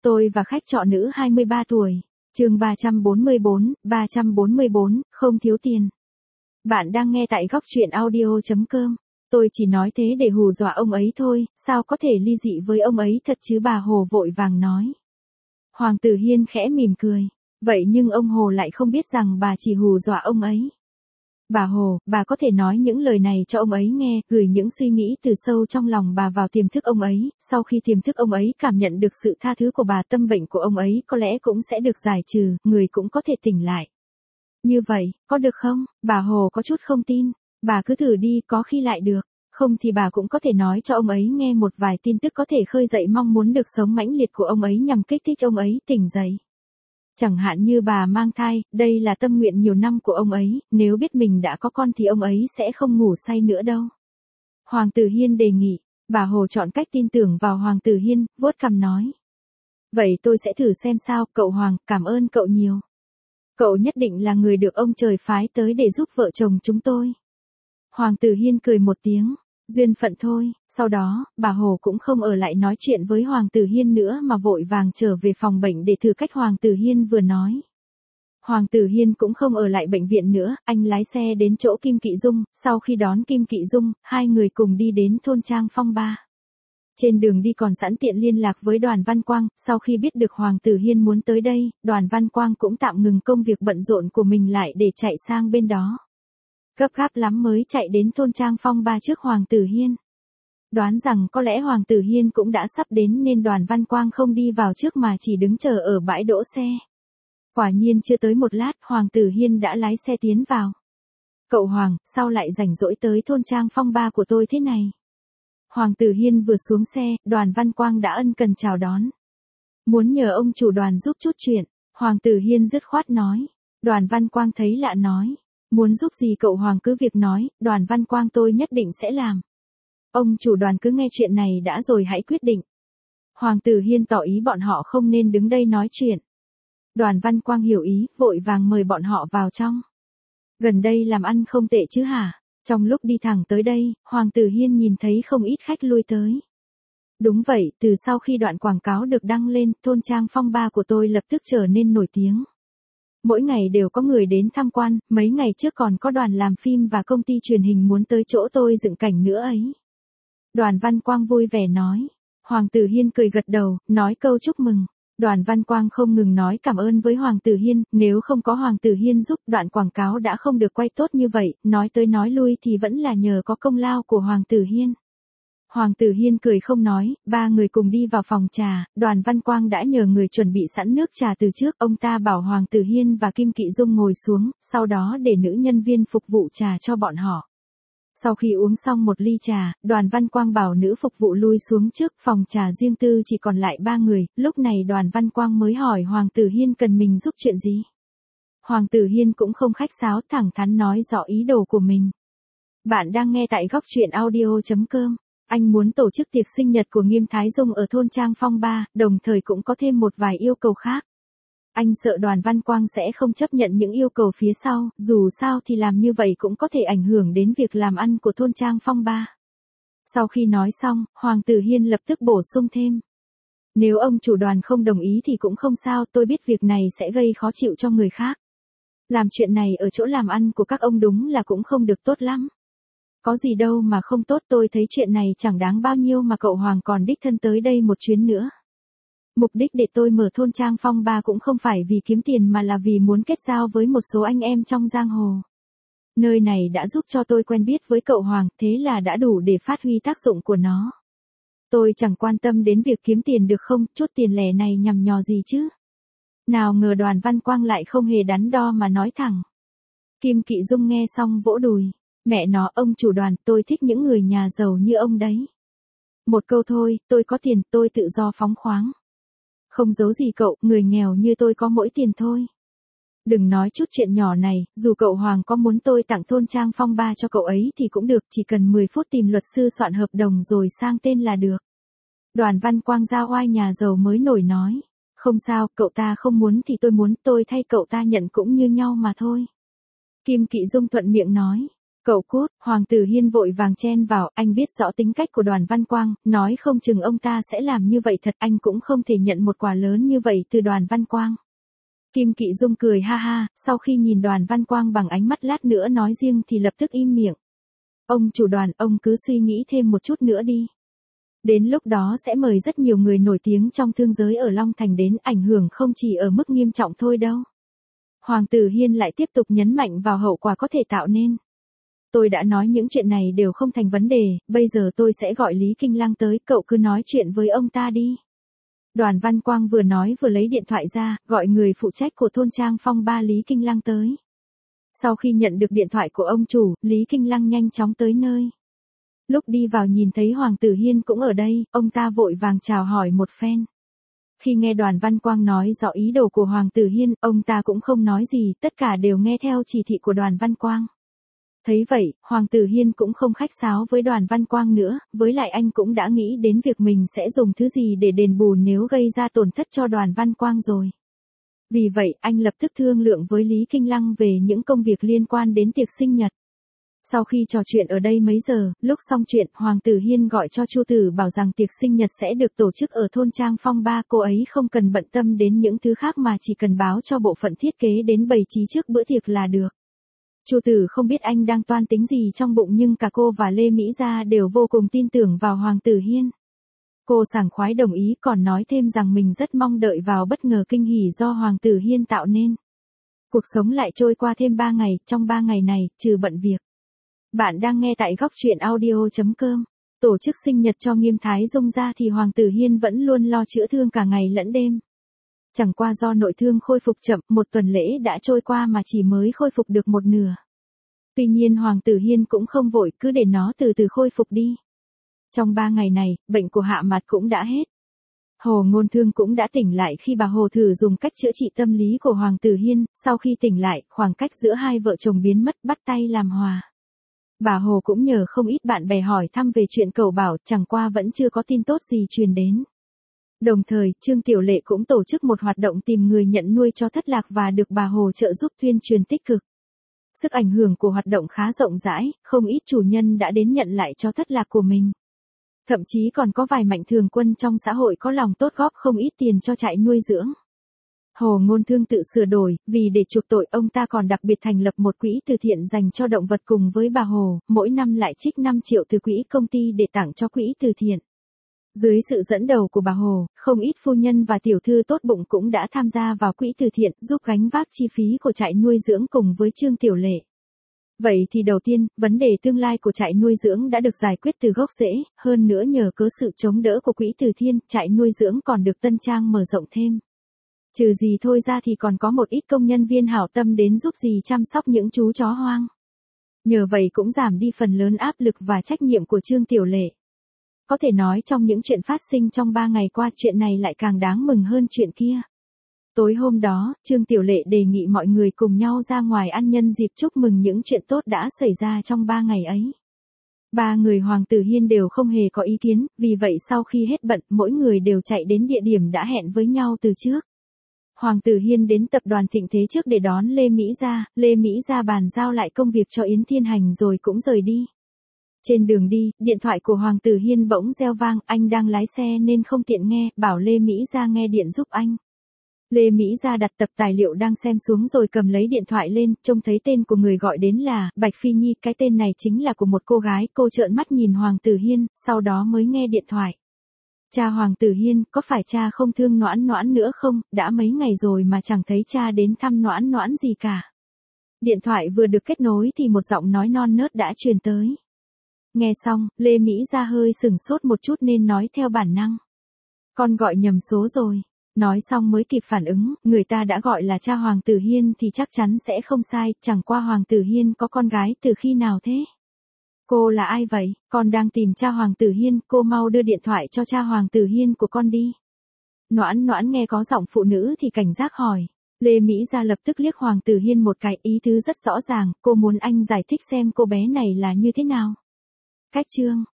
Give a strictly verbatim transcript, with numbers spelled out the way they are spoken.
Tôi và khách trọ nữ hai mươi ba tuổi. Chương ba trăm bốn mươi bốn, ba trăm bốn mươi bốn, không thiếu tiền. Bạn đang nghe tại góc truyện audio chấm com. Tôi chỉ nói thế để hù dọa ông ấy thôi, sao có thể ly dị với ông ấy thật chứ, bà Hồ vội vàng nói. Hoàng Tử Hiên khẽ mỉm cười. Vậy nhưng ông Hồ lại không biết rằng bà chỉ hù dọa ông ấy. Bà Hồ, bà có thể nói những lời này cho ông ấy nghe, gửi những suy nghĩ từ sâu trong lòng bà vào tiềm thức ông ấy, sau khi tiềm thức ông ấy cảm nhận được sự tha thứ của bà, tâm bệnh của ông ấy có lẽ cũng sẽ được giải trừ, người cũng có thể tỉnh lại. Như vậy, có được không? Bà Hồ có chút không tin. Bà cứ thử đi, có khi lại được. Không thì bà cũng có thể nói cho ông ấy nghe một vài tin tức có thể khơi dậy mong muốn được sống mãnh liệt của ông ấy nhằm kích thích ông ấy tỉnh dậy. Chẳng hạn như bà mang thai, đây là tâm nguyện nhiều năm của ông ấy, nếu biết mình đã có con thì ông ấy sẽ không ngủ say nữa đâu. Hoàng Tử Hiên đề nghị. Bà Hồ chọn cách tin tưởng vào Hoàng Tử Hiên, vuốt cằm nói. Vậy tôi sẽ thử xem sao, cậu Hoàng, cảm ơn cậu nhiều. Cậu nhất định là người được ông trời phái tới để giúp vợ chồng chúng tôi. Hoàng Tử Hiên cười một tiếng. Duyên phận thôi. Sau đó, bà Hồ cũng không ở lại nói chuyện với Hoàng Tử Hiên nữa mà vội vàng trở về phòng bệnh để thử cách Hoàng Tử Hiên vừa nói. Hoàng Tử Hiên cũng không ở lại bệnh viện nữa, anh lái xe đến chỗ Kim Kỵ Dung, sau khi đón Kim Kỵ Dung, hai người cùng đi đến thôn Trang Phong ba. Trên đường đi còn sẵn tiện liên lạc với Đoàn Văn Quang, sau khi biết được Hoàng Tử Hiên muốn tới đây, Đoàn Văn Quang cũng tạm ngừng công việc bận rộn của mình lại để chạy sang bên đó. Gấp gáp lắm mới chạy đến thôn Trang Phong ba trước Hoàng Tử Hiên. Đoán rằng có lẽ Hoàng Tử Hiên cũng đã sắp đến nên Đoàn Văn Quang không đi vào trước mà chỉ đứng chờ ở bãi đỗ xe. Quả nhiên chưa tới một lát, Hoàng Tử Hiên đã lái xe tiến vào. Cậu Hoàng, sao lại rảnh rỗi tới thôn Trang Phong ba của tôi thế này? Hoàng Tử Hiên vừa xuống xe, Đoàn Văn Quang đã ân cần chào đón. Muốn nhờ ông chủ Đoàn giúp chút chuyện, Hoàng Tử Hiên dứt khoát nói. Đoàn Văn Quang thấy lạ nói. Muốn giúp gì cậu Hoàng cứ việc nói, Đoàn Văn Quang tôi nhất định sẽ làm. Ông chủ Đoàn cứ nghe chuyện này đã rồi hãy quyết định. Hoàng Tử Hiên tỏ ý bọn họ không nên đứng đây nói chuyện. Đoàn Văn Quang hiểu ý, vội vàng mời bọn họ vào trong. Gần đây làm ăn không tệ chứ hả? Trong lúc đi thẳng tới đây, Hoàng Tử Hiên nhìn thấy không ít khách lui tới. Đúng vậy, từ sau khi đoạn quảng cáo được đăng lên, thôn Trang Phong ba của tôi lập tức trở nên nổi tiếng. Mỗi ngày đều có người đến tham quan, mấy ngày trước còn có đoàn làm phim và công ty truyền hình muốn tới chỗ tôi dựng cảnh nữa ấy. Đoàn Văn Quang vui vẻ nói. Hoàng Tử Hiên cười gật đầu, nói câu chúc mừng. Đoàn Văn Quang không ngừng nói cảm ơn với Hoàng Tử Hiên, nếu không có Hoàng Tử Hiên giúp đoạn quảng cáo đã không được quay tốt như vậy, nói tới nói lui thì vẫn là nhờ có công lao của Hoàng Tử Hiên. Hoàng Tử Hiên cười không nói, ba người cùng đi vào phòng trà, Đoàn Văn Quang đã nhờ người chuẩn bị sẵn nước trà từ trước, ông ta bảo Hoàng Tử Hiên và Kim Kỵ Dung ngồi xuống, sau đó để nữ nhân viên phục vụ trà cho bọn họ. Sau khi uống xong một ly trà, Đoàn Văn Quang bảo nữ phục vụ lui xuống trước, phòng trà riêng tư chỉ còn lại ba người, lúc này Đoàn Văn Quang mới hỏi Hoàng Tử Hiên cần mình giúp chuyện gì. Hoàng Tử Hiên cũng không khách sáo, thẳng thắn nói rõ ý đồ của mình. Bạn đang nghe tại góc truyện audio chấm com. Anh muốn tổ chức tiệc sinh nhật của Nghiêm Thái Dung ở thôn Trang Phong ba, đồng thời cũng có thêm một vài yêu cầu khác. Anh sợ Đoàn Văn Quang sẽ không chấp nhận những yêu cầu phía sau, dù sao thì làm như vậy cũng có thể ảnh hưởng đến việc làm ăn của thôn Trang Phong ba. Sau khi nói xong, Hoàng Tử Hiên lập tức bổ sung thêm. Nếu ông chủ Đoàn không đồng ý thì cũng không sao, tôi biết việc này sẽ gây khó chịu cho người khác. Làm chuyện này ở chỗ làm ăn của các ông đúng là cũng không được tốt lắm. Có gì đâu mà không tốt, tôi thấy chuyện này chẳng đáng bao nhiêu mà cậu Hoàng còn đích thân tới đây một chuyến nữa. Mục đích để tôi mở thôn Trang Phong ba cũng không phải vì kiếm tiền mà là vì muốn kết giao với một số anh em trong giang hồ. Nơi này đã giúp cho tôi quen biết với cậu Hoàng, thế là đã đủ để phát huy tác dụng của nó. Tôi chẳng quan tâm đến việc kiếm tiền được không, chút tiền lẻ này nhằm nhò gì chứ. Nào ngờ Đoàn Văn Quang lại không hề đắn đo mà nói thẳng. Kim Kỵ Dung nghe xong vỗ đùi. Mẹ nó, ông chủ Đoàn, tôi thích những người nhà giàu như ông đấy. Một câu thôi, tôi có tiền, tôi tự do phóng khoáng. Không giấu gì cậu, người nghèo như tôi có mỗi tiền thôi. Đừng nói chút chuyện nhỏ này, dù cậu Hoàng có muốn tôi tặng thôn Trang Phong ba cho cậu ấy thì cũng được, chỉ cần mười phút tìm luật sư soạn hợp đồng rồi sang tên là được. Đoàn Văn Quang giao oai nhà giàu mới nổi nói. Không sao, cậu ta không muốn thì tôi muốn, tôi thay cậu ta nhận cũng như nhau mà thôi. Kim Kỵ Dung thuận miệng nói. Cậu cút, Hoàng tử Hiên vội vàng chen vào, anh biết rõ tính cách của Đoàn Văn Quang, nói không chừng ông ta sẽ làm như vậy thật, anh cũng không thể nhận một quà lớn như vậy từ Đoàn Văn Quang. Kim Kỵ Dung cười ha ha, sau khi nhìn Đoàn Văn Quang bằng ánh mắt lát nữa nói riêng thì lập tức im miệng. Ông chủ Đoàn, ông cứ suy nghĩ thêm một chút nữa đi. Đến lúc đó sẽ mời rất nhiều người nổi tiếng trong thương giới ở Long Thành đến, ảnh hưởng không chỉ ở mức nghiêm trọng thôi đâu. Hoàng tử Hiên lại tiếp tục nhấn mạnh vào hậu quả có thể tạo nên. Tôi đã nói những chuyện này đều không thành vấn đề, bây giờ tôi sẽ gọi Lý Kinh Lăng tới, cậu cứ nói chuyện với ông ta đi. Đoàn Văn Quang vừa nói vừa lấy điện thoại ra, gọi người phụ trách của thôn Trang Phong Ba Lý Kinh Lăng tới. Sau khi nhận được điện thoại của ông chủ, Lý Kinh Lăng nhanh chóng tới nơi. Lúc đi vào nhìn thấy Hoàng tử Hiên cũng ở đây, ông ta vội vàng chào hỏi một phen. Khi nghe Đoàn Văn Quang nói rõ ý đồ của Hoàng tử Hiên, ông ta cũng không nói gì, tất cả đều nghe theo chỉ thị của Đoàn Văn Quang. Thấy vậy, Hoàng tử Hiên cũng không khách sáo với Đoàn Văn Quang nữa, với lại anh cũng đã nghĩ đến việc mình sẽ dùng thứ gì để đền bù nếu gây ra tổn thất cho Đoàn Văn Quang rồi. Vì vậy, anh lập tức thương lượng với Lý Kinh Lăng về những công việc liên quan đến tiệc sinh nhật. Sau khi trò chuyện ở đây mấy giờ, lúc xong chuyện, Hoàng tử Hiên gọi cho Chu Tử bảo rằng tiệc sinh nhật sẽ được tổ chức ở thôn Trang Phong Ba, cô ấy không cần bận tâm đến những thứ khác mà chỉ cần báo cho bộ phận thiết kế đến bày trí trước bữa tiệc là được. Chu Tử không biết anh đang toan tính gì trong bụng nhưng cả cô và Lê Mỹ Gia đều vô cùng tin tưởng vào Hoàng tử Hiên. Cô sảng khoái đồng ý còn nói thêm rằng mình rất mong đợi vào bất ngờ kinh hỉ do Hoàng tử Hiên tạo nên. Cuộc sống lại trôi qua thêm ba ngày, trong ba ngày này, trừ bận việc. Bạn đang nghe tại góc truyện audio chấm com. Tổ chức sinh nhật cho Nghiêm Thái Dung ra thì Hoàng tử Hiên vẫn luôn lo chữa thương cả ngày lẫn đêm. Chẳng qua do nội thương khôi phục chậm, một tuần lễ đã trôi qua mà chỉ mới khôi phục được một nửa. Tuy nhiên Hoàng tử Hiên cũng không vội, cứ để nó từ từ khôi phục đi. Trong ba ngày này, bệnh của Hạ Mạt cũng đã hết. Hồ Ngôn Thương cũng đã tỉnh lại khi bà Hồ thử dùng cách chữa trị tâm lý của Hoàng tử Hiên, sau khi tỉnh lại, khoảng cách giữa hai vợ chồng biến mất, bắt tay làm hòa. Bà Hồ cũng nhờ không ít bạn bè hỏi thăm về chuyện Cẩu Bảo, chẳng qua vẫn chưa có tin tốt gì truyền đến. Đồng thời, Trương Tiểu Lệ cũng tổ chức một hoạt động tìm người nhận nuôi cho thất lạc và được bà Hồ trợ giúp tuyên truyền tích cực. Sức ảnh hưởng của hoạt động khá rộng rãi, không ít chủ nhân đã đến nhận lại cho thất lạc của mình. Thậm chí còn có vài mạnh thường quân trong xã hội có lòng tốt góp không ít tiền cho trại nuôi dưỡng. Hồ Ngôn Thương tự sửa đổi, vì để chuộc tội ông ta còn đặc biệt thành lập một quỹ từ thiện dành cho động vật cùng với bà Hồ, mỗi năm lại trích năm triệu từ quỹ công ty để tặng cho quỹ từ thiện. Dưới sự dẫn đầu của bà Hồ, không ít phu nhân và tiểu thư tốt bụng cũng đã tham gia vào quỹ từ thiện, giúp gánh vác chi phí của trại nuôi dưỡng cùng với Trương Tiểu Lệ. Vậy thì đầu tiên, vấn đề tương lai của trại nuôi dưỡng đã được giải quyết từ gốc rễ, hơn nữa nhờ có sự chống đỡ của quỹ từ thiện, trại nuôi dưỡng còn được tân trang mở rộng thêm. Trừ gì thôi ra thì còn có một ít công nhân viên hảo tâm đến giúp dì chăm sóc những chú chó hoang. Nhờ vậy cũng giảm đi phần lớn áp lực và trách nhiệm của Trương Tiểu Lệ. Có thể nói trong những chuyện phát sinh trong ba ngày qua, chuyện này lại càng đáng mừng hơn chuyện kia. Tối hôm đó, Trương Tiểu Lệ đề nghị mọi người cùng nhau ra ngoài ăn nhân dịp chúc mừng những chuyện tốt đã xảy ra trong ba ngày ấy. Ba người Hoàng tử Hiên đều không hề có ý kiến, vì vậy sau khi hết bận, mỗi người đều chạy đến địa điểm đã hẹn với nhau từ trước. Hoàng tử Hiên đến tập đoàn Thịnh Thế trước để đón Lê Mỹ Gia, Lê Mỹ Gia bàn giao lại công việc cho Yến Thiên Hành rồi cũng rời đi. Trên đường đi, điện thoại của Hoàng tử Hiên bỗng reo vang, anh đang lái xe nên không tiện nghe, bảo Lê Mỹ Gia nghe điện giúp anh. Lê Mỹ Gia đặt tập tài liệu đang xem xuống rồi cầm lấy điện thoại lên, trông thấy tên của người gọi đến là Bạch Phi Nhi, cái tên này chính là của một cô gái, cô trợn mắt nhìn Hoàng tử Hiên, sau đó mới nghe điện thoại. Cha Hoàng tử Hiên, có phải cha không thương Noãn Noãn nữa không, đã mấy ngày rồi mà chẳng thấy cha đến thăm Noãn Noãn gì cả. Điện thoại vừa được kết nối thì một giọng nói non nớt đã truyền tới. Nghe xong, Lê Mỹ Gia hơi sừng sốt một chút nên nói theo bản năng. Con gọi nhầm số rồi. Nói xong mới kịp phản ứng, người ta đã gọi là cha Hoàng tử Hiên thì chắc chắn sẽ không sai, chẳng qua Hoàng tử Hiên có con gái từ khi nào thế? Cô là ai vậy? Con đang tìm cha Hoàng tử Hiên, cô mau đưa điện thoại cho cha Hoàng tử Hiên của con đi. Noãn Noãn nghe có giọng phụ nữ thì cảnh giác hỏi. Lê Mỹ Gia lập tức liếc Hoàng tử Hiên một cái, ý tứ rất rõ ràng, cô muốn anh giải thích xem cô bé này là như thế nào. Cách chương